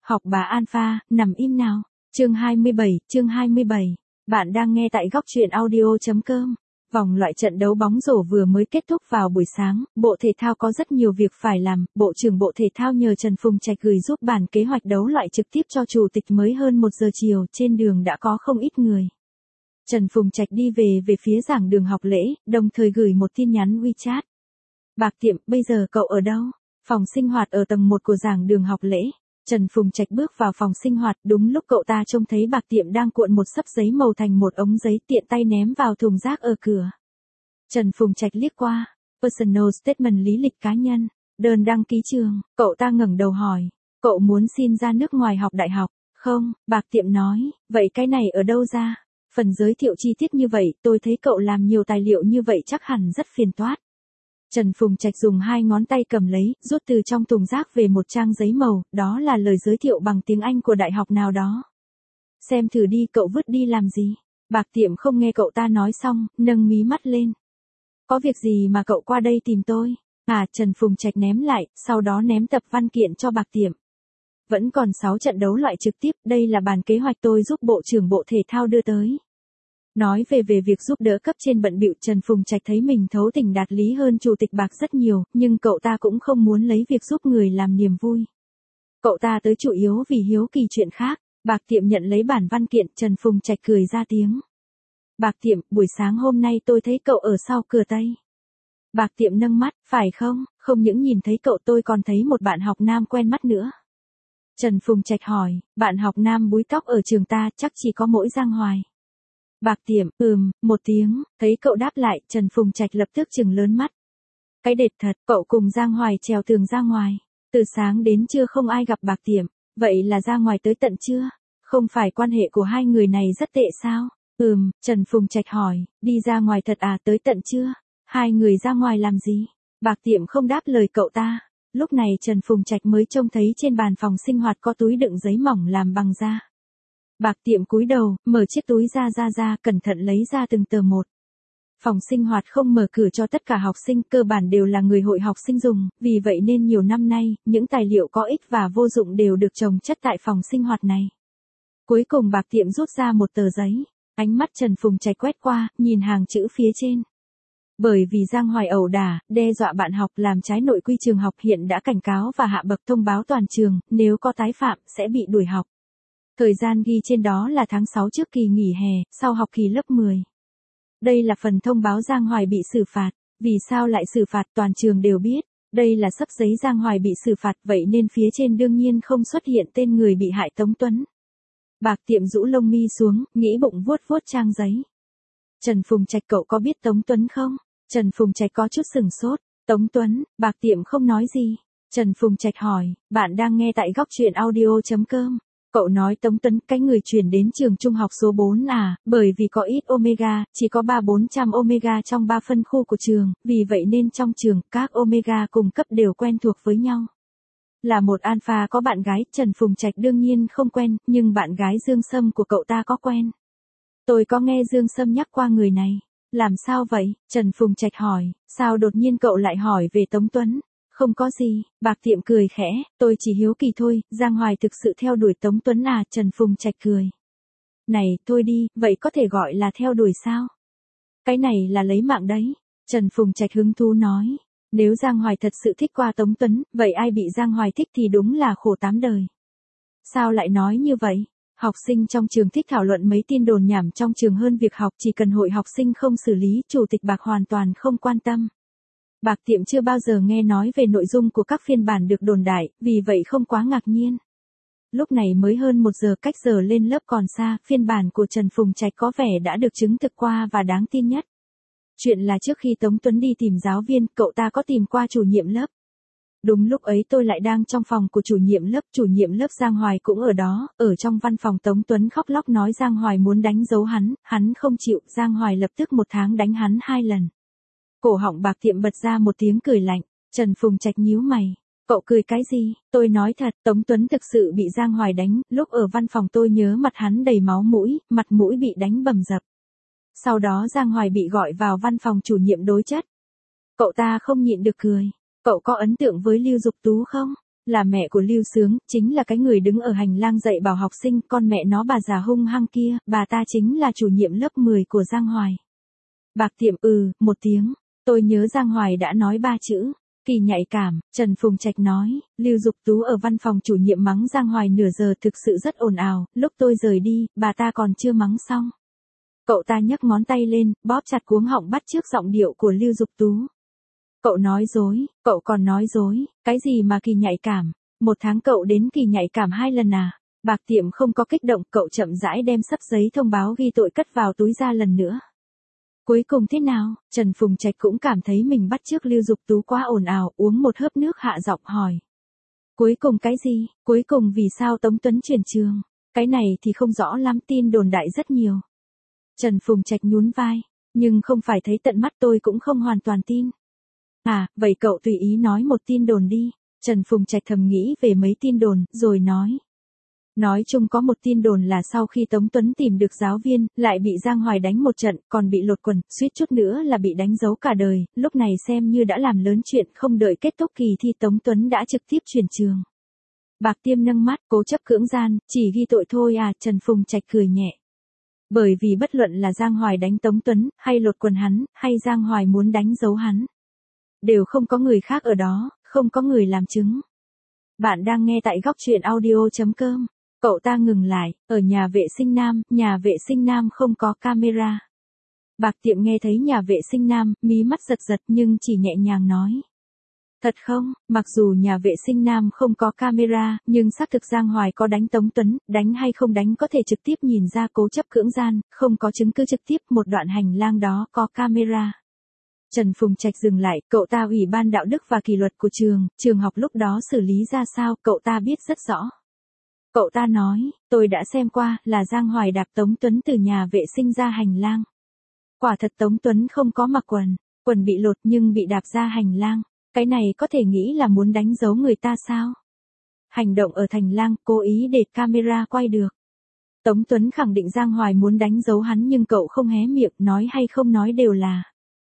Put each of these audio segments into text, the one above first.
Học bà Alpha, nằm im nào. Chương 27. Bạn đang nghe tại góc truyện audio.com. Vòng loại trận đấu bóng rổ vừa mới kết thúc vào buổi sáng, Bộ Thể thao có rất nhiều việc phải làm. Bộ trưởng Bộ Thể thao nhờ Trần Phùng Trạch gửi giúp bản kế hoạch đấu loại trực tiếp cho chủ tịch mới hơn 1 giờ chiều, trên đường đã có không ít người. Trần Phùng Trạch đi về phía giảng đường học lễ, đồng thời gửi một tin nhắn WeChat. Bạc Tiệm, bây giờ cậu ở đâu? Phòng sinh hoạt ở tầng 1 của giảng đường học lễ. Trần Phùng Trạch bước vào phòng sinh hoạt, đúng lúc cậu ta trông thấy Bạc Tiệm đang cuộn một xấp giấy màu thành một ống giấy, tiện tay ném vào thùng rác ở cửa. Trần Phùng Trạch liếc qua, personal statement, lý lịch cá nhân, đơn đăng ký trường, cậu ta ngẩng đầu hỏi, cậu muốn xin ra nước ngoài học đại học, không? Bạc Tiệm nói, vậy cái này ở đâu ra? Phần giới thiệu chi tiết như vậy, tôi thấy cậu làm nhiều tài liệu như vậy chắc hẳn rất phiền toái. Trần Phùng Trạch dùng 2 ngón tay cầm lấy, rút từ trong thùng rác về một trang giấy màu, đó là lời giới thiệu bằng tiếng Anh của đại học nào đó. Xem thử đi, cậu vứt đi làm gì? Bạc Tiệm không nghe cậu ta nói xong, nâng mí mắt lên. Có việc gì mà cậu qua đây tìm tôi? Trần Phùng Trạch ném lại, sau đó ném tập văn kiện cho Bạc Tiệm. Vẫn còn 6 trận đấu loại trực tiếp, đây là bản kế hoạch tôi giúp Bộ trưởng Bộ Thể thao đưa tới. Nói về việc giúp đỡ cấp trên bận bịu, Trần Phùng Trạch thấy mình thấu tình đạt lý hơn chủ tịch Bạc rất nhiều, nhưng cậu ta cũng không muốn lấy việc giúp người làm niềm vui. Cậu ta tới chủ yếu vì hiếu kỳ chuyện khác. Bạc Tiệm nhận lấy bản văn kiện, Trần Phùng Trạch cười ra tiếng. Bạc Tiệm, buổi sáng hôm nay tôi thấy cậu ở sau cửa Tây. Bạc Tiệm nâng mắt, phải không? Không những nhìn thấy cậu tôi còn thấy một bạn học nam quen mắt nữa. Trần Phùng Trạch hỏi, bạn học nam búi tóc ở trường ta chắc chỉ có mỗi Giang Hoài. Bạc Tiệm, một tiếng, thấy cậu đáp lại, Trần Phùng Trạch lập tức trừng lớn mắt. Cái đệt thật, cậu cùng Giang Hoài trèo tường ra ngoài. Từ sáng đến trưa không ai gặp Bạc Tiệm, vậy là ra ngoài tới tận trưa. Không phải quan hệ của hai người này rất tệ sao? Trần Phùng Trạch hỏi, đi ra ngoài thật tới tận trưa. Hai người ra ngoài làm gì? Bạc Tiệm không đáp lời cậu ta. Lúc này Trần Phùng Trạch mới trông thấy trên bàn phòng sinh hoạt có túi đựng giấy mỏng làm bằng da. Bạc Tiệm cúi đầu, mở chiếc túi ra, cẩn thận lấy ra từng tờ một. Phòng sinh hoạt không mở cửa cho tất cả học sinh, cơ bản đều là người hội học sinh dùng, vì vậy nên nhiều năm nay, những tài liệu có ích và vô dụng đều được chồng chất tại phòng sinh hoạt này. Cuối cùng Bạc Tiệm rút ra một tờ giấy, ánh mắt Trần Phùng Trạch quét qua, nhìn hàng chữ phía trên. Bởi vì Giang Hoài ẩu đả, đe dọa bạn học, làm trái nội quy trường học, hiện đã cảnh cáo và hạ bậc thông báo toàn trường, nếu có tái phạm sẽ bị đuổi học. Thời gian ghi trên đó là tháng 6 trước kỳ nghỉ hè, sau học kỳ lớp 10. Đây là phần thông báo Giang Hoài bị xử phạt. Vì sao lại xử phạt toàn trường đều biết. Đây là xấp giấy Giang Hoài bị xử phạt, vậy nên phía trên đương nhiên không xuất hiện tên người bị hại Tống Tuấn. Bạc Tiệm rũ lông mi xuống, nghĩ bụng vuốt trang giấy. Trần Phùng Trạch, cậu có biết Tống Tuấn không? Trần Phùng Trạch có chút sừng sốt. Tống Tuấn, Bạc Tiệm không nói gì. Trần Phùng Trạch hỏi, bạn đang nghe tại góc truyện audio.com. Cậu nói Tống Tuấn, cái người chuyển đến trường trung học số 4 bởi vì có ít omega, chỉ có 300-400 omega trong 3 phân khu của trường, vì vậy nên trong trường, các omega cùng cấp đều quen thuộc với nhau. Là một alpha có bạn gái, Trần Phùng Trạch đương nhiên không quen, nhưng bạn gái Dương Sâm của cậu ta có quen. Tôi có nghe Dương Sâm nhắc qua người này. Làm sao vậy? Trần Phùng Trạch hỏi, sao đột nhiên cậu lại hỏi về Tống Tuấn? Không có gì, Bạc Tiệm cười khẽ, tôi chỉ hiếu kỳ thôi. Giang Hoài thực sự theo đuổi Tống Tuấn Trần Phùng Trạch cười. Này, thôi đi, vậy có thể gọi là theo đuổi sao? Cái này là lấy mạng đấy. Trần Phùng Trạch hứng thú nói, nếu Giang Hoài thật sự thích qua Tống Tuấn, vậy ai bị Giang Hoài thích thì đúng là khổ 8 đời. Sao lại nói như vậy? Học sinh trong trường thích thảo luận mấy tin đồn nhảm trong trường hơn việc học, chỉ cần hội học sinh không xử lý, chủ tịch Bạc hoàn toàn không quan tâm. Bạc Tiệm chưa bao giờ nghe nói về nội dung của các phiên bản được đồn đại, vì vậy không quá ngạc nhiên. Lúc này mới hơn 1 giờ, cách giờ lên lớp còn xa, phiên bản của Trần Phùng Trạch có vẻ đã được chứng thực qua và đáng tin nhất. Chuyện là trước khi Tống Tuấn đi tìm giáo viên, cậu ta có tìm qua chủ nhiệm lớp. Đúng lúc ấy tôi lại đang trong phòng của chủ nhiệm lớp Giang Hoài cũng ở đó, ở trong văn phòng Tống Tuấn khóc lóc nói Giang Hoài muốn đánh dấu hắn không chịu, Giang Hoài lập tức 1 tháng đánh hắn 2 lần. Cổ họng Bạc Tiệm bật ra một tiếng cười lạnh. Trần Phùng Trạch nhíu mày. Cậu cười cái gì? Tôi nói thật, Tống Tuấn thực sự bị Giang Hoài đánh, lúc ở văn phòng tôi nhớ mặt hắn đầy máu mũi, mặt mũi bị đánh bầm dập. Sau đó Giang Hoài bị gọi vào văn phòng chủ nhiệm đối chất. Cậu ta không nhịn được cười. Cậu có ấn tượng với Lưu Dục Tú không? là mẹ của Lưu Sướng, chính là cái người đứng ở hành lang dạy bảo học sinh, con mẹ nó bà già hung hăng kia, bà ta chính là chủ nhiệm lớp 10 của Giang Hoài. Bạc Tiệm một tiếng, tôi nhớ Giang Hoài đã nói 3 chữ. Kỳ nhạy cảm, Trần Phùng Trạch nói, Lưu Dục Tú ở văn phòng chủ nhiệm mắng Giang Hoài nửa giờ thực sự rất ồn ào, lúc tôi rời đi, bà ta còn chưa mắng xong. Cậu ta nhấc ngón tay lên, bóp chặt cuống họng bắt chước giọng điệu của Lưu Dục Tú. Cậu nói dối, cậu còn nói dối, cái gì mà kỳ nhạy cảm, 1 tháng cậu đến kỳ nhạy cảm 2 lần à? Bạc Tiệm không có kích động, cậu chậm rãi đem sấp giấy thông báo ghi tội cất vào túi ra lần nữa. Cuối cùng thế nào? Trần Phùng Trạch cũng cảm thấy mình bắt chước Lưu Dục Tú quá ồn ào, uống một hớp nước hạ giọng hỏi. Cuối cùng cái gì? Cuối cùng vì sao Tống Tuấn chuyển trường? Cái này thì không rõ lắm, tin đồn đại rất nhiều. Trần Phùng Trạch nhún vai, nhưng không phải thấy tận mắt tôi cũng không hoàn toàn tin. À, vậy cậu tùy ý nói một tin đồn đi. Trần Phùng Trạch thầm nghĩ về mấy tin đồn, rồi nói. Nói chung có một tin đồn là sau khi Tống Tuấn tìm được giáo viên, lại bị Giang Hoài đánh một trận, còn bị lột quần, suýt chút nữa là bị đánh dấu cả đời, lúc này xem như đã làm lớn chuyện, không đợi kết thúc kỳ thi Tống Tuấn đã trực tiếp chuyển trường. Bạc Tiêm nâng mắt, cố chấp cưỡng gian, chỉ ghi tội thôi à, Trần Phùng Trạch cười nhẹ. Bởi vì bất luận là Giang Hoài đánh Tống Tuấn, hay lột quần hắn, hay Giang Hoài muốn đánh dấu hắn, đều không có người khác ở đó, không có người làm chứng. Bạn đang nghe tại góc truyện audio.com. Cậu ta ngừng lại, ở nhà vệ sinh nam không có camera. Bạc Tiệm nghe thấy nhà vệ sinh nam, mí mắt giật giật nhưng chỉ nhẹ nhàng nói. Thật không, mặc dù nhà vệ sinh nam không có camera, nhưng xác thực Giang Hoài có đánh Tống Tuấn, đánh hay không đánh có thể trực tiếp nhìn ra cố chấp cưỡng gian, không có chứng cứ trực tiếp, một đoạn hành lang đó có camera. Trần Phùng Trạch dừng lại, cậu ta ủy ban đạo đức và kỷ luật của trường học lúc đó xử lý ra sao, cậu ta biết rất rõ. Cậu ta nói, tôi đã xem qua, là Giang Hoài đạp Tống Tuấn từ nhà vệ sinh ra hành lang. Quả thật Tống Tuấn không có mặc quần bị lột nhưng bị đạp ra hành lang. Cái này có thể nghĩ là muốn đánh dấu người ta sao? Hành động ở hành lang, cố ý để camera quay được. Tống Tuấn khẳng định Giang Hoài muốn đánh dấu hắn nhưng cậu không hé miệng, nói hay không nói đều là.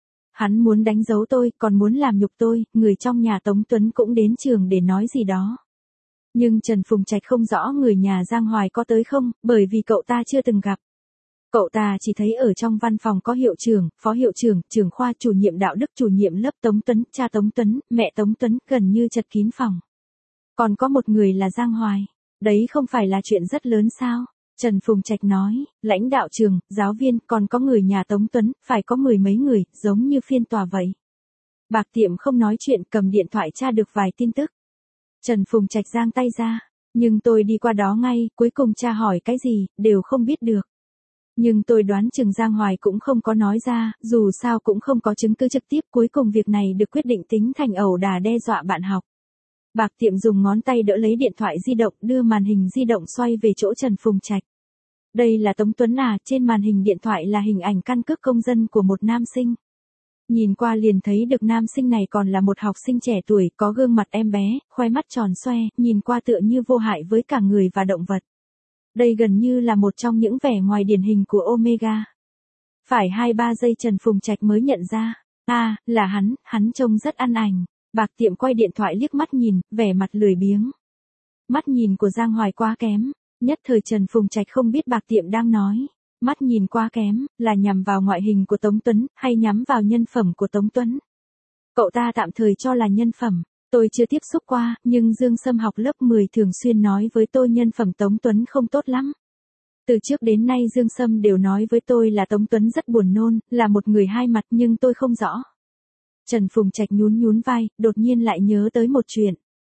Hắn muốn đánh dấu tôi, còn muốn làm nhục tôi, người trong nhà Tống Tuấn cũng đến trường để nói gì đó. Nhưng Trần Phùng Trạch không rõ người nhà Giang Hoài có tới không, bởi vì cậu ta chưa từng gặp. Cậu ta chỉ thấy ở trong văn phòng có hiệu trưởng, phó hiệu trưởng, trưởng khoa, chủ nhiệm đạo đức, chủ nhiệm lớp Tống Tuấn, cha Tống Tuấn, mẹ Tống Tuấn, gần như chật kín phòng. Còn có một người là Giang Hoài. Đấy không phải là chuyện rất lớn sao? Trần Phùng Trạch nói, lãnh đạo trường, giáo viên, còn có người nhà Tống Tuấn, phải có 10 mấy người, giống như phiên tòa vậy. Bạc Tiệm không nói chuyện, cầm điện thoại tra được vài tin tức. Trần Phùng Trạch giang tay ra, nhưng tôi đi qua đó ngay, cuối cùng tra hỏi cái gì, đều không biết được. Nhưng tôi đoán chừng Giang Hoài cũng không có nói ra, dù sao cũng không có chứng cứ trực tiếp, cuối cùng việc này được quyết định tính thành ẩu đả đe dọa bạn học. Bạc Tiệm dùng ngón tay đỡ lấy điện thoại di động, đưa màn hình di động xoay về chỗ Trần Phùng Trạch. Đây là Tống Tuấn à, trên màn hình điện thoại là hình ảnh căn cước công dân của một nam sinh. Nhìn qua liền thấy được nam sinh này còn là một học sinh trẻ tuổi, có gương mặt em bé, khóe mắt tròn xoe, nhìn qua tựa như vô hại với cả người và động vật. Đây gần như là một trong những vẻ ngoài điển hình của Omega. Phải 2-3 giây Trần Phùng Trạch mới nhận ra. À, là hắn trông rất ăn ảnh. Bạc Tiệm quay điện thoại liếc mắt nhìn, vẻ mặt lười biếng. Mắt nhìn của Giang Hoài quá kém. Nhất thời Trần Phùng Trạch không biết Bạc Tiệm đang nói. Mắt nhìn quá kém, là nhằm vào ngoại hình của Tống Tuấn, hay nhắm vào nhân phẩm của Tống Tuấn. Cậu ta tạm thời cho là nhân phẩm. Tôi chưa tiếp xúc qua, nhưng Dương Sâm học lớp 10 thường xuyên nói với tôi nhân phẩm Tống Tuấn không tốt lắm. Từ trước đến nay Dương Sâm đều nói với tôi là Tống Tuấn rất buồn nôn, là một người hai mặt nhưng tôi không rõ. Trần Phùng Trạch nhún vai, đột nhiên lại nhớ tới một chuyện.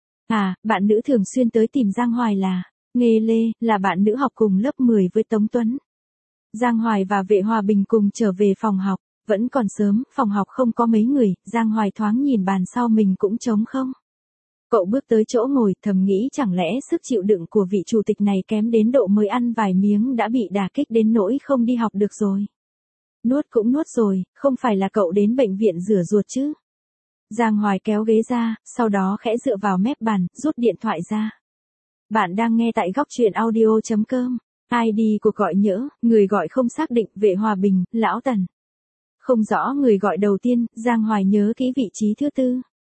À, bạn nữ thường xuyên tới tìm Giang Hoài là, Nghê Lê, là bạn nữ học cùng lớp 10 với Tống Tuấn. Giang Hoài và Vệ Hòa Bình cùng trở về phòng học, vẫn còn sớm, phòng học không có mấy người, Giang Hoài thoáng nhìn bàn sau mình cũng trống không. Cậu bước tới chỗ ngồi, thầm nghĩ chẳng lẽ sức chịu đựng của vị chủ tịch này kém đến độ mới ăn vài miếng đã bị đả kích đến nỗi không đi học được rồi. Nuốt cũng nuốt rồi, không phải là cậu đến bệnh viện rửa ruột chứ. Giang Hoài kéo ghế ra, sau đó khẽ dựa vào mép bàn, rút điện thoại ra. Bạn đang nghe tại góc truyện audio.com. ID cuộc gọi nhỡ, người gọi không xác định, Vệ Hòa Bình, Lão Tần. Không rõ người gọi đầu tiên, Giang Hoài nhớ kỹ vị trí thứ tư.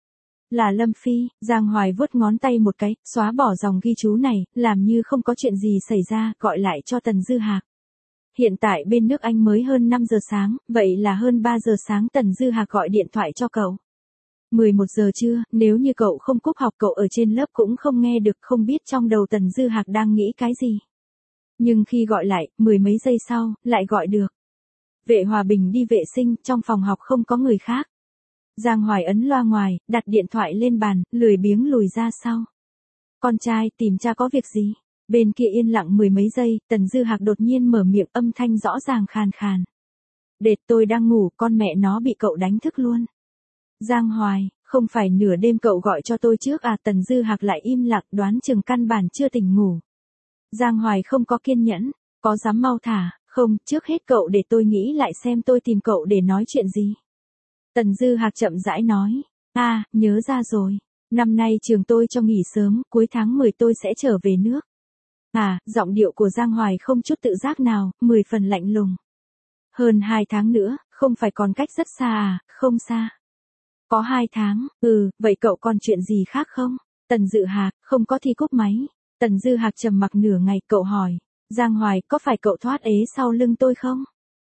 Là Lâm Phi, Giang Hoài vuốt ngón tay một cái, xóa bỏ dòng ghi chú này, làm như không có chuyện gì xảy ra, gọi lại cho Tần Dư Hạc. Hiện tại bên nước Anh mới hơn 5 giờ sáng, vậy là hơn 3 giờ sáng Tần Dư Hạc gọi điện thoại cho cậu. 11 giờ trưa, nếu như cậu không cúp học cậu ở trên lớp cũng không nghe được, không biết trong đầu Tần Dư Hạc đang nghĩ cái gì. Nhưng khi gọi lại, mười mấy giây sau, lại gọi được. Vệ Hòa Bình đi vệ sinh, trong phòng học không có người khác. Giang Hoài ấn loa ngoài, đặt điện thoại lên bàn, lười biếng lùi ra sau. Con trai, tìm cha có việc gì? Bên kia yên lặng mười mấy giây, Tần Dư Hạc đột nhiên mở miệng, âm thanh rõ ràng khàn khàn. Đệt, tôi đang ngủ, con mẹ nó bị cậu đánh thức luôn. Giang Hoài, không phải nửa đêm cậu gọi cho tôi trước à? Tần Dư Hạc lại im lặng, đoán chừng căn bản chưa tỉnh ngủ. Giang Hoài không có kiên nhẫn, có dám mau thả, không, trước hết cậu để tôi nghĩ lại xem tôi tìm cậu để nói chuyện gì. Tần Dư Hạc chậm rãi nói, nhớ ra rồi, năm nay trường tôi cho nghỉ sớm, cuối tháng 10 tôi sẽ trở về nước. Giọng điệu của Giang Hoài không chút tự giác nào, 10 phần lạnh lùng. Hơn 2 tháng nữa, không phải còn cách rất xa à? Không xa. Có 2 tháng, vậy cậu còn chuyện gì khác không? Tần Dư Hạc, không có thì cúp máy. Tần Dư Hạc trầm mặc nửa ngày, cậu hỏi, Giang Hoài, có phải cậu thoát ế sau lưng tôi không?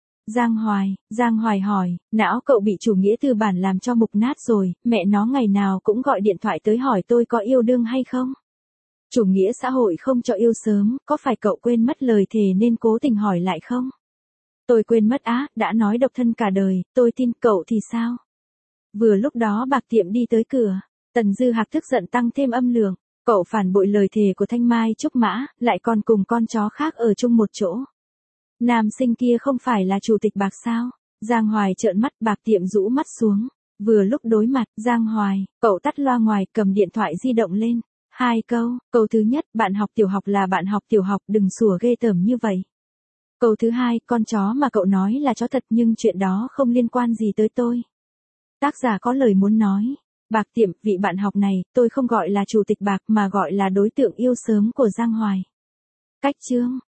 Giang Hoài hỏi, não cậu bị chủ nghĩa tư bản làm cho mục nát rồi, mẹ nó ngày nào cũng gọi điện thoại tới hỏi tôi có yêu đương hay không? Chủ nghĩa xã hội không cho yêu sớm, có phải cậu quên mất lời thề nên cố tình hỏi lại không? Tôi quên mất đã nói độc thân cả đời, tôi tin, cậu thì sao? Vừa lúc đó Bạc Tiệm đi tới cửa, Tần Dư Hạc tức giận tăng thêm âm lượng, cậu phản bội lời thề của Thanh Mai Trúc Mã, lại còn cùng con chó khác ở chung một chỗ. Nam sinh kia không phải là chủ tịch Bạc sao? Giang Hoài trợn mắt, Bạc Tiệm rũ mắt xuống, vừa lúc đối mặt, Giang Hoài, cậu tắt loa ngoài, cầm điện thoại di động lên. 2 câu, câu thứ nhất, bạn học tiểu học là bạn học tiểu học, đừng sủa ghê tởm như vậy. Câu thứ hai, con chó mà cậu nói là chó thật nhưng chuyện đó không liên quan gì tới tôi. Tác giả có lời muốn nói. Bạc Tiệm, vị bạn học này, tôi không gọi là chủ tịch Bạc mà gọi là đối tượng yêu sớm của Giang Hoài. Cách chương.